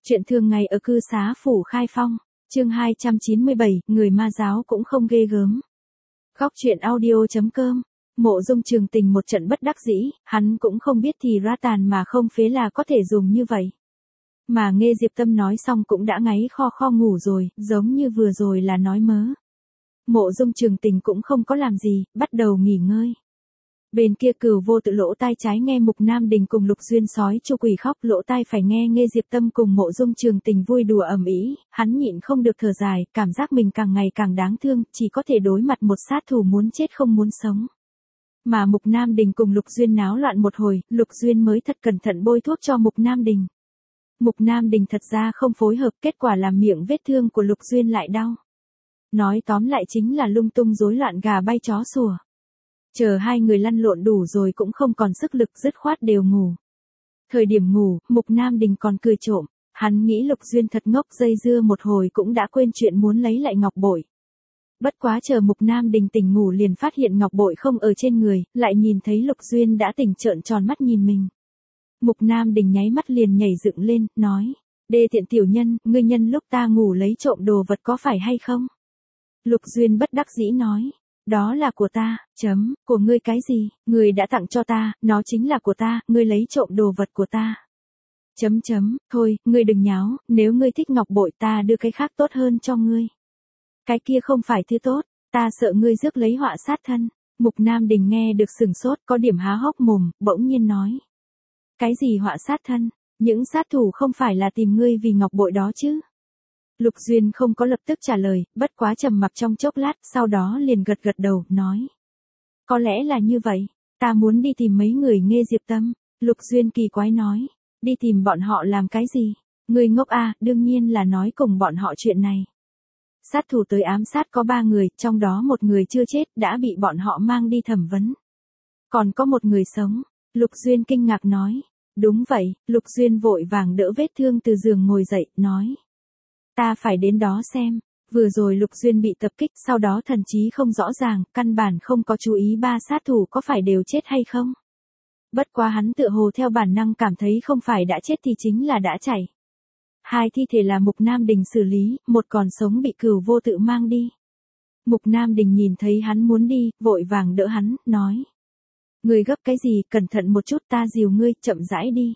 Chuyện thường ngày ở cư xá phủ Khai Phong, chương 297, người ma giáo cũng không ghê gớm. Góc truyện audio.com. Mộ Dung Trường Tình một trận bất đắc dĩ, hắn cũng không biết thì ra tàn mà không phế là có thể dùng như vậy. Mà nghe Diệp Tâm nói xong cũng đã ngáy kho kho ngủ rồi, giống như vừa rồi là nói mớ. Mộ Dung Trường Tình cũng không có làm gì, bắt đầu nghỉ ngơi. Bên kia Cửu Vô Tự lỗ tai trái nghe Mục Nam Đình cùng Lục Duyên sói chu quỷ khóc, lỗ tai phải nghe Diệp Tâm cùng Mộ Dung Trường Tình vui đùa ầm ĩ, hắn nhịn không được thở dài, cảm giác mình càng ngày càng đáng thương, chỉ có thể đối mặt một sát thủ muốn chết không muốn sống. Mà Mục Nam Đình cùng Lục Duyên náo loạn một hồi, Lục Duyên mới thật cẩn thận bôi thuốc cho Mục Nam Đình. Mục Nam Đình thật ra không phối hợp, kết quả làm miệng vết thương của Lục Duyên lại đau. Nói tóm lại chính là lung tung rối loạn gà bay chó sủa. Chờ hai người lăn lộn đủ rồi cũng không còn sức lực, dứt khoát đều ngủ. Thời điểm ngủ, Mục Nam Đình còn cười trộm, hắn nghĩ Lục Duyên thật ngốc, dây dưa một hồi cũng đã quên chuyện muốn lấy lại ngọc bội. Bất quá chờ Mục Nam Đình tỉnh ngủ liền phát hiện ngọc bội không ở trên người, lại nhìn thấy Lục Duyên đã tỉnh trợn tròn mắt nhìn mình. Mục Nam Đình nháy mắt liền nhảy dựng lên, nói, đê tiện tiểu nhân, ngươi nhân lúc ta ngủ lấy trộm đồ vật có phải hay không? Lục Duyên bất đắc dĩ nói, đó là của ta, của ngươi cái gì, ngươi đã tặng cho ta, nó chính là của ta, ngươi lấy trộm đồ vật của ta. Thôi, ngươi đừng nháo, nếu ngươi thích ngọc bội ta đưa cái khác tốt hơn cho ngươi. Cái kia không phải thứ tốt, ta sợ ngươi rước lấy họa sát thân. Mục Nam Đình nghe được sừng sốt, có điểm há hốc mồm, bỗng nhiên nói. Cái gì họa sát thân, những sát thủ không phải là tìm ngươi vì ngọc bội đó chứ? Lục Duyên không có lập tức trả lời, bất quá trầm mặc trong chốc lát, sau đó liền gật gật đầu, nói. Có lẽ là như vậy, ta muốn đi tìm mấy người nghe Diệp Tâm. Lục Duyên kỳ quái nói, đi tìm bọn họ làm cái gì? Ngươi ngốc à, đương nhiên là nói cùng bọn họ chuyện này. Sát thủ tới ám sát có 3 người, trong đó một người chưa chết, đã bị bọn họ mang đi thẩm vấn. Còn có một người sống, Lục Duyên kinh ngạc nói. Đúng vậy, Lục Duyên vội vàng đỡ vết thương từ giường ngồi dậy, nói. Ta phải đến đó xem, vừa rồi Lục Duyên bị tập kích, sau đó thần trí không rõ ràng, căn bản không có chú ý 3 sát thủ có phải đều chết hay không. Bất quá hắn tựa hồ theo bản năng cảm thấy không phải đã chết thì chính là đã chảy. 2 thi thể là Mục Nam Đình xử lý, một còn sống bị Cửu Vô Tự mang đi. Mục Nam Đình nhìn thấy hắn muốn đi, vội vàng đỡ hắn, nói. Người gấp cái gì, cẩn thận một chút, ta dìu ngươi, chậm rãi đi.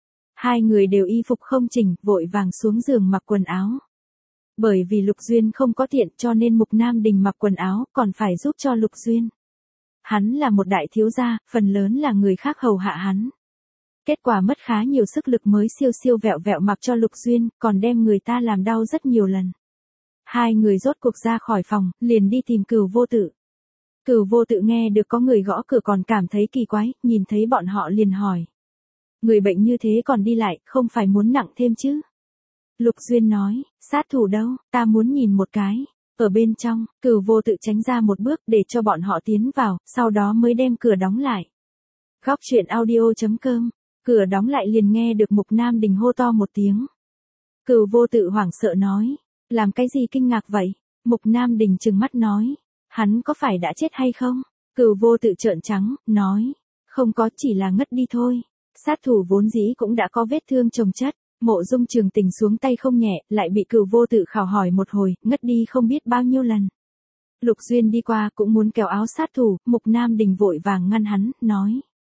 2 người đều y phục không chỉnh, vội vàng xuống giường mặc quần áo. Bởi vì Lục Duyên không có tiện cho nên Mục Nam Đình mặc quần áo, còn phải giúp cho Lục Duyên. Hắn là một đại thiếu gia, phần lớn là người khác hầu hạ hắn. Kết quả mất khá nhiều sức lực mới siêu vẹo vẹo mặc cho Lục Duyên, còn đem người ta làm đau rất nhiều lần. 2 người rốt cuộc ra khỏi phòng, liền đi tìm Cửu Vô Tự. Cửu Vô Tự nghe được có người gõ cửa còn cảm thấy kỳ quái, nhìn thấy bọn họ liền hỏi. Người bệnh như thế còn đi lại, không phải muốn nặng thêm chứ? Lục Duyên nói, sát thủ đâu, ta muốn nhìn một cái. Ở bên trong, Cửu Vô Tự tránh ra một bước để cho bọn họ tiến vào, sau đó mới đem cửa đóng lại. Góc truyện audio.com. Cửa đóng lại liền nghe được Mục Nam Đình hô to một tiếng. Cửu Vô Tự hoảng sợ nói, làm cái gì kinh ngạc vậy? Mục Nam Đình trừng mắt nói, hắn có phải đã chết hay không? Cửu Vô Tự trợn trắng, nói, không có, chỉ là ngất đi thôi. Sát thủ vốn dĩ cũng đã có vết thương chồng chất, Mộ Dung Trường Tình xuống tay không nhẹ, lại bị Cửu Vô Tự khảo hỏi một hồi, ngất đi không biết bao nhiêu lần. Lục Duyên đi qua cũng muốn kéo áo sát thủ, Mục Nam Đình vội vàng ngăn hắn, nói.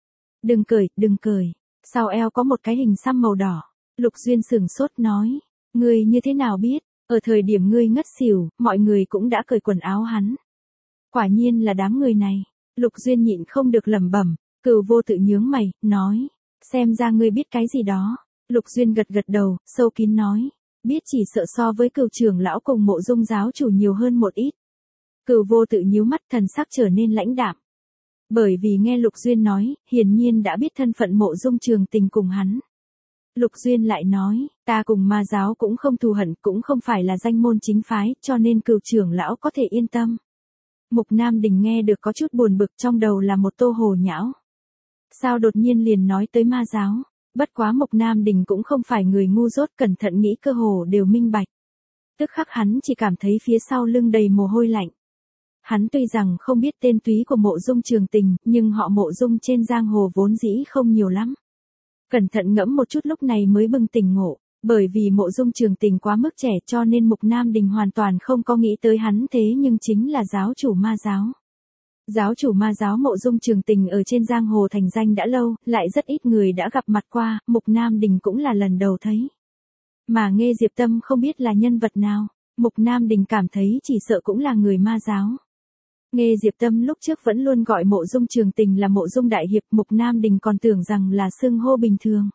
Đừng cởi. Sau eo có một cái hình xăm màu đỏ. Lục Duyên sửng sốt nói. Ngươi như thế nào biết, ở thời điểm ngươi ngất xỉu, mọi người cũng đã cởi quần áo hắn. Quả nhiên là đám người này. Lục Duyên nhịn không được lẩm bẩm. Cửu Vô Tự nhướng mày, nói. Xem ra ngươi biết cái gì đó. Lục Duyên gật gật đầu, sâu kín nói. Biết chỉ sợ so với Cửu trưởng lão cùng Mộ Dung giáo chủ nhiều hơn một ít. Cửu Vô Tự nhíu mắt, thần sắc trở nên lãnh đạm. Bởi vì nghe Lục Duyên nói, hiển nhiên đã biết thân phận Mộ Dung Trường Tình cùng hắn. Lục Duyên lại nói, ta cùng ma giáo cũng không thù hận, cũng không phải là danh môn chính phái, cho nên Cửu trưởng lão có thể yên tâm. Mục Nam Đình nghe được có chút buồn bực, trong đầu là một tô hồ nhão. Sao đột nhiên liền nói tới ma giáo? Bất quá Mục Nam Đình cũng không phải người ngu dốt, cẩn thận nghĩ cơ hồ đều minh bạch. Tức khắc hắn chỉ cảm thấy phía sau lưng đầy mồ hôi lạnh. Hắn tuy rằng không biết tên túy của Mộ Dung Trường Tình, nhưng họ Mộ Dung trên giang hồ vốn dĩ không nhiều lắm. Cẩn thận ngẫm một chút lúc này mới bừng tỉnh ngộ, Bởi vì Mộ Dung Trường Tình quá mức trẻ cho nên Mục Nam Đình hoàn toàn không có nghĩ tới hắn, thế nhưng chính là giáo chủ ma giáo. Giáo chủ ma giáo Mộ Dung Trường Tình ở trên giang hồ thành danh đã lâu, lại rất ít người đã gặp mặt qua, Mục Nam Đình cũng là lần đầu thấy. Mà Nghê Diệp Tâm không biết là nhân vật nào, Mục Nam Đình cảm thấy chỉ sợ cũng là người ma giáo. Nghê Diệp Tâm lúc trước vẫn luôn gọi Mộ Dung Trường Tình là Mộ Dung Đại Hiệp, Mục Nam Đình còn tưởng rằng là xưng hô bình thường.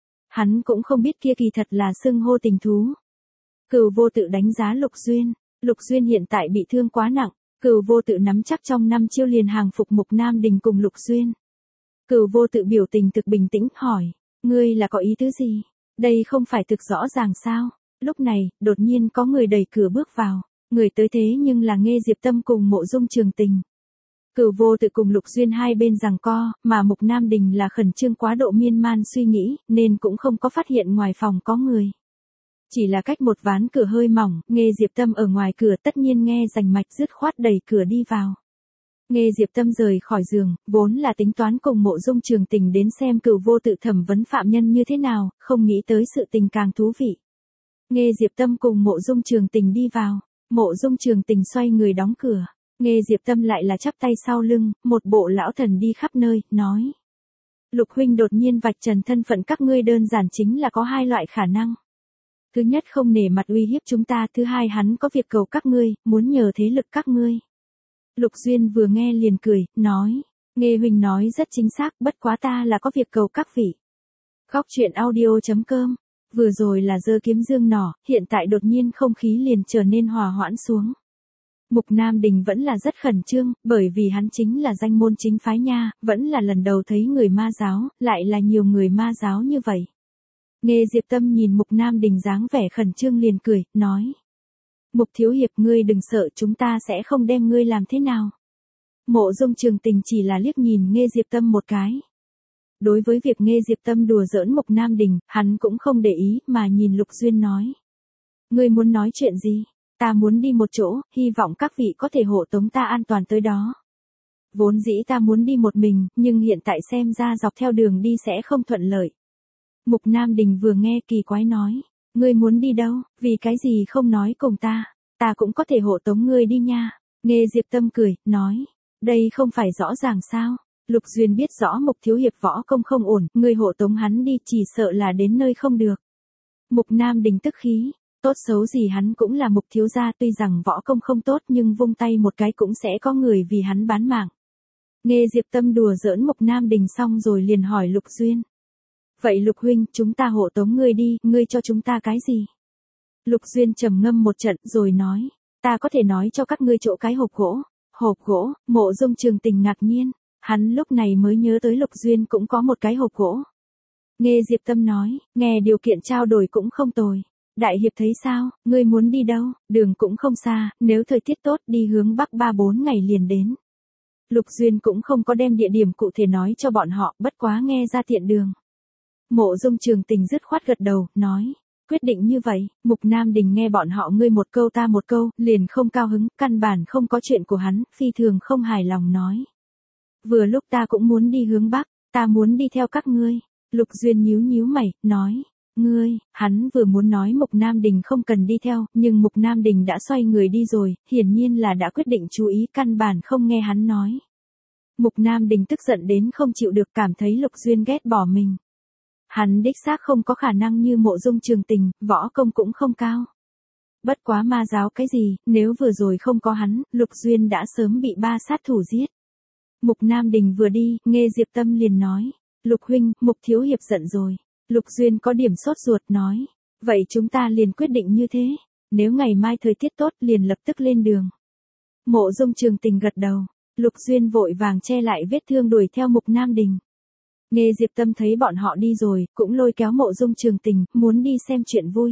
Hắn cũng không biết kia kỳ thật là xưng hô tình thú. Cửu Vô Tự đánh giá Lục Duyên. Lục Duyên hiện tại bị thương quá nặng, Cửu Vô Tự nắm chắc trong 5 chiêu liền hàng phục Mục Nam Đình cùng Lục Duyên. Cửu Vô Tự biểu tình thực bình tĩnh hỏi, ngươi là có ý tứ gì? Đây không phải thực rõ ràng sao? Lúc này, đột nhiên có người đẩy cửa bước vào, người tới thế nhưng là Nghê Diệp Tâm cùng Mộ Dung Trường Tình. Cửu Vô Tự cùng Lục Duyên hai bên giằng co, mà Mục Nam Đình là khẩn trương quá độ miên man suy nghĩ, nên cũng không có phát hiện ngoài phòng có người. Chỉ là cách một ván cửa hơi mỏng, Nghê Diệp Tâm ở ngoài cửa tất nhiên nghe rành mạch dứt khoát đẩy cửa đi vào. Nghê Diệp Tâm rời khỏi giường, vốn là tính toán cùng Mộ Dung Trường Tình đến xem Cửu Vô Tự thẩm vấn phạm nhân như thế nào, không nghĩ tới sự tình càng thú vị. Nghê Diệp Tâm cùng Mộ Dung Trường Tình đi vào, Mộ Dung Trường Tình xoay người đóng cửa. Nghê Diệp Tâm lại là chắp tay sau lưng, một bộ lão thần đi khắp nơi, nói. Lục huynh đột nhiên vạch trần thân phận các ngươi đơn giản chính là có hai loại khả năng. Thứ nhất không nể mặt uy hiếp chúng ta, thứ hai hắn có việc cầu các ngươi, muốn nhờ thế lực các ngươi. Lục Duyên vừa nghe liền cười, nói. Nghê huynh nói rất chính xác, bất quá ta là có việc cầu các vị. Góc truyện audio.com. Vừa rồi là giơ kiếm dương nỏ, hiện tại đột nhiên không khí liền trở nên hòa hoãn xuống. Mục Nam Đình vẫn là rất khẩn trương, bởi vì hắn chính là danh môn chính phái nha, vẫn là lần đầu thấy người ma giáo, lại là nhiều người ma giáo như vậy. Nghê Diệp Tâm nhìn Mục Nam Đình dáng vẻ khẩn trương liền cười, nói. Mục thiếu hiệp ngươi đừng sợ, chúng ta sẽ không đem ngươi làm thế nào. Mộ Dung Trường Tình chỉ là liếc nhìn Nghê Diệp Tâm một cái. Đối với việc Nghê Diệp Tâm đùa giỡn Mục Nam Đình, hắn cũng không để ý mà nhìn Lục Duyên nói. Ngươi muốn nói chuyện gì? Ta muốn đi một chỗ, hy vọng các vị có thể hộ tống ta an toàn tới đó. Vốn dĩ ta muốn đi một mình, nhưng hiện tại xem ra dọc theo đường đi sẽ không thuận lợi. Mục Nam Đình vừa nghe kỳ quái nói, ngươi muốn đi đâu, vì cái gì không nói cùng ta cũng có thể hộ tống ngươi đi nha. Nghê Diệp Tâm cười, nói, đây không phải rõ ràng sao? Lục Duyên biết rõ Mục thiếu hiệp võ công không ổn, ngươi hộ tống hắn đi chỉ sợ là đến nơi không được. Mục Nam Đình tức khí. Tốt xấu gì hắn cũng là Mục thiếu gia, tuy rằng võ công không tốt nhưng vung tay một cái cũng sẽ có người vì hắn bán mạng. Nghê Diệp Tâm đùa giỡn Mục Nam Đình xong rồi liền hỏi Lục Duyên. Vậy Lục huynh, chúng ta hộ tống ngươi đi, ngươi cho chúng ta cái gì? Lục Duyên trầm ngâm một trận rồi nói, ta có thể nói cho các ngươi chỗ cái hộp gỗ. Hộp gỗ? Mộ Dung Trường Tình ngạc nhiên, hắn lúc này mới nhớ tới Lục Duyên cũng có một cái hộp gỗ. Nghê Diệp Tâm nói, nghe điều kiện trao đổi cũng không tồi. Đại hiệp thấy sao, ngươi muốn đi đâu, đường cũng không xa, nếu thời tiết tốt đi hướng bắc 3-4 ngày liền đến. Lục Duyên cũng không có đem địa điểm cụ thể nói cho bọn họ, bất quá nghe ra tiện đường. Mộ Dung Trường Tình dứt khoát gật đầu, nói, quyết định như vậy. Mục Nam Đình nghe bọn họ ngươi một câu ta một câu, liền không cao hứng, căn bản không có chuyện của hắn, phi thường không hài lòng nói. Vừa lúc ta cũng muốn đi hướng bắc, ta muốn đi theo các ngươi. Lục Duyên nhíu mày, nói. Ngươi, hắn vừa muốn nói Mục Nam Đình không cần đi theo, nhưng Mục Nam Đình đã xoay người đi rồi, hiển nhiên là đã quyết định chú ý, căn bản không nghe hắn nói. Mục Nam Đình tức giận đến không chịu được, cảm thấy Lục Duyên ghét bỏ mình. Hắn đích xác không có khả năng như Mộ Dung Trường Tình, võ công cũng không cao. Bất quá ma giáo cái gì, nếu vừa rồi không có hắn, Lục Duyên đã sớm bị 3 sát thủ giết. Mục Nam Đình vừa đi, Nghê Diệp Tâm liền nói, Lục huynh, Mục thiếu hiệp giận rồi. Lục Duyên có điểm sốt ruột nói, vậy chúng ta liền quyết định như thế, nếu ngày mai thời tiết tốt liền lập tức lên đường. Mộ Dung Trường Tình gật đầu, Lục Duyên vội vàng che lại vết thương đuổi theo Mục Nam Đình. Nghê Diệp Tâm thấy bọn họ đi rồi, cũng lôi kéo Mộ Dung Trường Tình, muốn đi xem chuyện vui.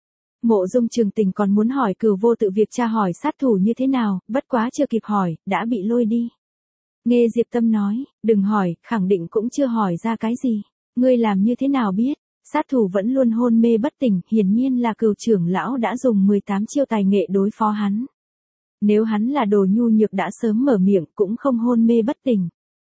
Mộ Dung Trường Tình còn muốn hỏi Cửu Vô Tự việc tra hỏi sát thủ như thế nào, bất quá chưa kịp hỏi, đã bị lôi đi. Nghê Diệp Tâm nói, đừng hỏi, khẳng định cũng chưa hỏi ra cái gì. Ngươi làm như thế nào biết? Sát thủ vẫn luôn hôn mê bất tỉnh, hiển nhiên là Cửu trưởng lão đã dùng 18 chiêu tài nghệ đối phó hắn. Nếu hắn là đồ nhu nhược đã sớm mở miệng cũng không hôn mê bất tỉnh.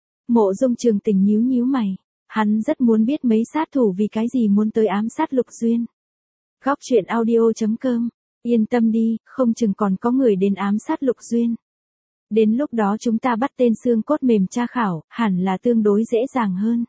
Mộ Dung Trường Tình nhíu mày, hắn rất muốn biết mấy sát thủ vì cái gì muốn tới ám sát Lục Duyên. Góc chuyện audio.com. Yên tâm đi, không chừng còn có người đến ám sát Lục Duyên. Đến lúc đó chúng ta bắt tên xương cốt mềm tra khảo, hẳn là tương đối dễ dàng hơn.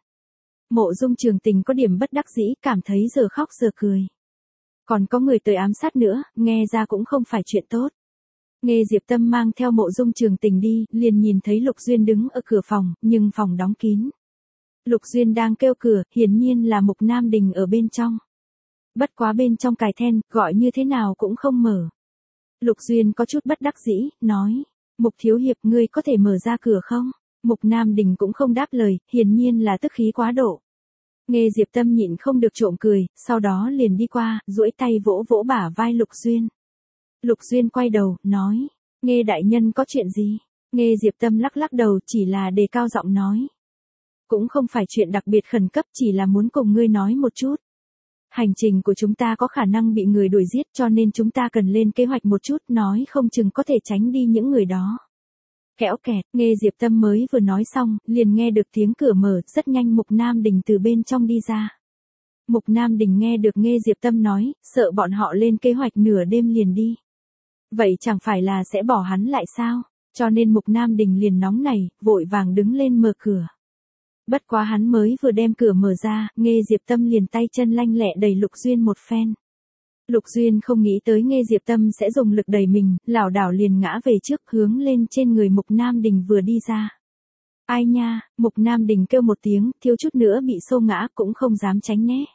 Mộ Dung Trường Tình có điểm bất đắc dĩ, cảm thấy giờ khóc giờ cười. Còn có người tới ám sát nữa, nghe ra cũng không phải chuyện tốt. Nghe Diệp Tâm mang theo Mộ Dung Trường Tình đi, liền nhìn thấy Lục Duyên đứng ở cửa phòng, nhưng phòng đóng kín. Lục Duyên đang kêu cửa, hiển nhiên là Mục Nam Đình ở bên trong. Bất quá bên trong cài then, gọi như thế nào cũng không mở. Lục Duyên có chút bất đắc dĩ, nói, Mục thiếu hiệp ngươi có thể mở ra cửa không? Mục Nam Đình cũng không đáp lời, hiển nhiên là tức khí quá độ. Nghe Diệp Tâm nhịn không được trộm cười, sau đó liền đi qua, duỗi tay vỗ vỗ bả vai Lục Duyên. Lục Duyên quay đầu, nói, Nghe đại nhân có chuyện gì? Nghe Diệp Tâm lắc lắc đầu, chỉ là đề cao giọng nói. Cũng không phải chuyện đặc biệt khẩn cấp, chỉ là muốn cùng ngươi nói một chút. Hành trình của chúng ta có khả năng bị người đuổi giết, cho nên chúng ta cần lên kế hoạch một chút, nói không chừng có thể tránh đi những người đó. Kẽo kẹt, nghe Diệp Tâm mới vừa nói xong, liền nghe được tiếng cửa mở, rất nhanh Mục Nam Đình từ bên trong đi ra. Mục Nam Đình nghe được nghe Diệp Tâm nói, sợ bọn họ lên kế hoạch nửa đêm liền đi. Vậy chẳng phải là sẽ bỏ hắn lại sao? Cho nên Mục Nam Đình liền nóng nảy, vội vàng đứng lên mở cửa. Bất quá hắn mới vừa đem cửa mở ra, nghe Diệp Tâm liền tay chân lanh lẹ đẩy Lục Duyên một phen. Lục Duyên không nghĩ tới nghe Diệp Tâm sẽ dùng lực đẩy mình, lảo đảo liền ngã về trước, hướng lên trên người Mục Nam Đình vừa đi ra. Ai nha, Mục Nam Đình kêu một tiếng, thiếu chút nữa bị xô ngã, cũng không dám tránh né.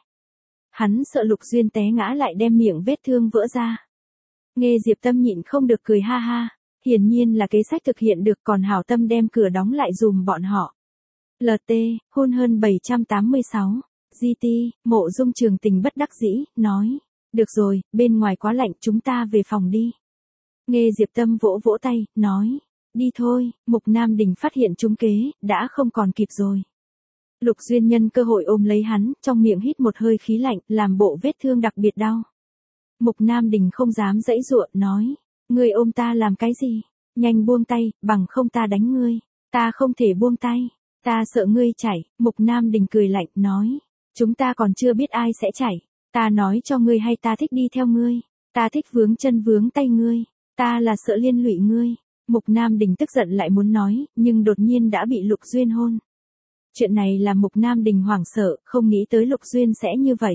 Hắn sợ Lục Duyên té ngã lại đem miệng vết thương vỡ ra. Nghe Diệp Tâm nhịn không được cười ha ha, hiển nhiên là kế sách thực hiện được, còn hảo tâm đem cửa đóng lại dùm bọn họ. LT, hôn hơn 786. GT, Mộ Dung Trường Tình bất đắc dĩ, nói. Được rồi, bên ngoài quá lạnh, chúng ta về phòng đi. Nghe Diệp Tâm vỗ vỗ tay, nói. Đi thôi, Mục Nam Đình phát hiện trúng kế, đã không còn kịp rồi. Lục Duyên nhân cơ hội ôm lấy hắn, trong miệng hít một hơi khí lạnh, làm bộ vết thương đặc biệt đau. Mục Nam Đình không dám giãy giụa, nói. Ngươi ôm ta làm cái gì? Nhanh buông tay, bằng không ta đánh ngươi. Ta không thể buông tay. Ta sợ ngươi chảy, Mục Nam Đình cười lạnh, nói. Chúng ta còn chưa biết ai sẽ chảy. Ta nói cho ngươi hay ta thích đi theo ngươi. Ta thích vướng chân vướng tay ngươi. Ta là sợ liên lụy ngươi. Mục Nam Đình tức giận lại muốn nói, nhưng đột nhiên đã bị Lục Duyên hôn. Chuyện này làm Mục Nam Đình hoảng sợ, không nghĩ tới Lục Duyên sẽ như vậy.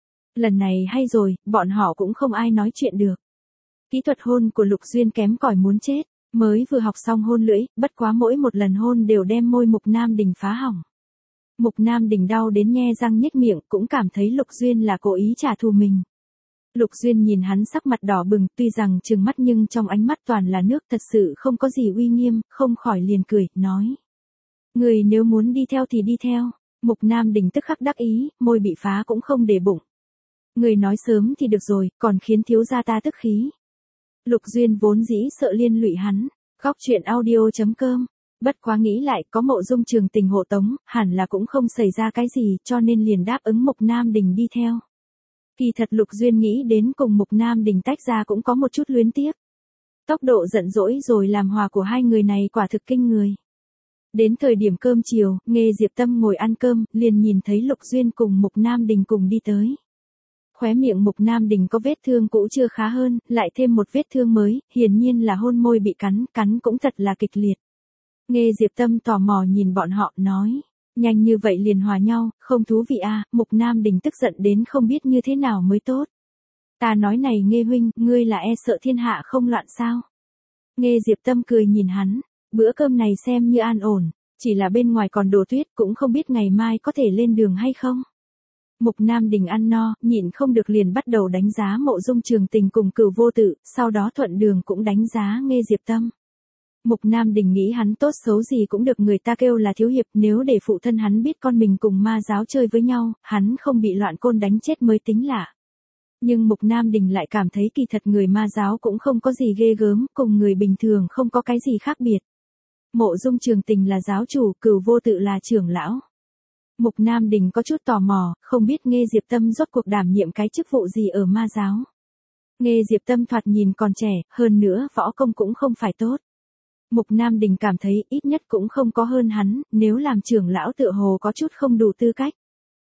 Lần này hay rồi, bọn họ cũng không ai nói chuyện được. Kỹ thuật hôn của Lục Duyên kém cỏi muốn chết. Mới vừa học xong hôn lưỡi, bất quá mỗi một lần hôn đều đem môi Mục Nam Đình phá hỏng. Mục Nam Đình đau đến nhe răng nhếch miệng, cũng cảm thấy Lục Duyên là cố ý trả thù mình. Lục Duyên nhìn hắn sắc mặt đỏ bừng, tuy rằng trừng mắt nhưng trong ánh mắt toàn là nước, thật sự không có gì uy nghiêm, không khỏi liền cười, nói. Người nếu muốn đi theo thì đi theo. Mục Nam Đình tức khắc đắc ý, môi bị phá cũng không để bụng. Người nói sớm thì được rồi, còn khiến thiếu gia ta tức khí. Lục Duyên vốn dĩ sợ liên lụy hắn. Góc chuyện audio.com. Bất quá nghĩ lại, có Mộ Dung Trường Tình hộ tống, hẳn là cũng không xảy ra cái gì, cho nên liền đáp ứng Mục Nam Đình đi theo. Kỳ thật Lục Duyên nghĩ đến cùng Mục Nam Đình tách ra cũng có một chút luyến tiếc. Tốc độ giận dỗi rồi làm hòa của hai người này quả thực kinh người. Đến thời điểm cơm chiều, nghe Diệp Tâm ngồi ăn cơm, liền nhìn thấy Lục Duyên cùng Mục Nam Đình cùng đi tới. Khóe miệng Mục Nam Đình có vết thương cũ chưa khá hơn, lại thêm một vết thương mới, hiển nhiên là hôn môi bị cắn cũng thật là kịch liệt. Nghe Diệp Tâm tò mò nhìn bọn họ, nói. Nhanh như vậy liền hòa nhau, không thú vị à, Mục Nam Đình tức giận đến không biết như thế nào mới tốt. Ta nói này Nghe huynh, ngươi là e sợ thiên hạ không loạn sao? Nghe Diệp Tâm cười nhìn hắn, bữa cơm này xem như an ổn, chỉ là bên ngoài còn đổ tuyết, cũng không biết ngày mai có thể lên đường hay không. Mục Nam Đình ăn no, nhịn không được liền bắt đầu đánh giá Mộ Dung Trường Tình cùng Cửu Vô Tự, sau đó thuận đường cũng đánh giá nghe Diệp Tâm. Mục Nam Đình nghĩ hắn tốt xấu gì cũng được người ta kêu là thiếu hiệp, nếu để phụ thân hắn biết con mình cùng ma giáo chơi với nhau, hắn không bị loạn côn đánh chết mới tính lạ. Nhưng Mục Nam Đình lại cảm thấy kỳ thật người ma giáo cũng không có gì ghê gớm, cùng người bình thường không có cái gì khác biệt. Mộ Dung Trường Tình là giáo chủ, Cửu Vô Tự là trưởng lão. Mục Nam Đình có chút tò mò, không biết nghe Diệp Tâm rốt cuộc đảm nhiệm cái chức vụ gì ở ma giáo. Nghe Diệp Tâm thoạt nhìn còn trẻ, hơn nữa võ công cũng không phải tốt. Mục Nam Đình cảm thấy ít nhất cũng không có hơn hắn, nếu làm trưởng lão tựa hồ có chút không đủ tư cách.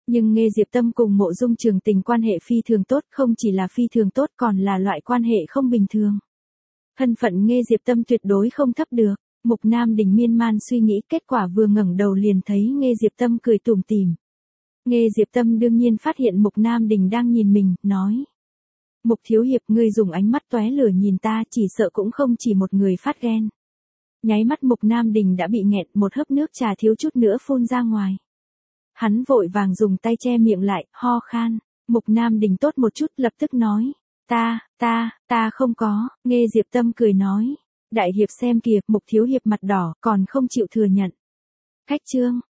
Nhưng Nghê Diệp Tâm cùng Mộ Dung Trường Tình quan hệ phi thường tốt, không chỉ là phi thường tốt còn là loại quan hệ không bình thường. Thân phận Nghê Diệp Tâm tuyệt đối không thấp được. Mục Nam Đình miên man suy nghĩ, kết quả vừa ngẩng đầu liền thấy Nghê Diệp Tâm cười tủm tỉm. Nghê Diệp Tâm đương nhiên phát hiện Mục Nam Đình đang nhìn mình, nói. Mục thiếu hiệp, ngươi dùng ánh mắt tóe lửa nhìn ta, chỉ sợ cũng không chỉ một người phát ghen. Nháy mắt Mục Nam Đình đã bị nghẹn, một hớp nước trà thiếu chút nữa phun ra ngoài. Hắn vội vàng dùng tay che miệng lại, ho khan. Mục Nam Đình tốt một chút, lập tức nói. Ta không có. Nghê Diệp Tâm cười nói. Đại hiệp xem kìa, Mục thiếu hiệp mặt đỏ, còn không chịu thừa nhận. Khách trương,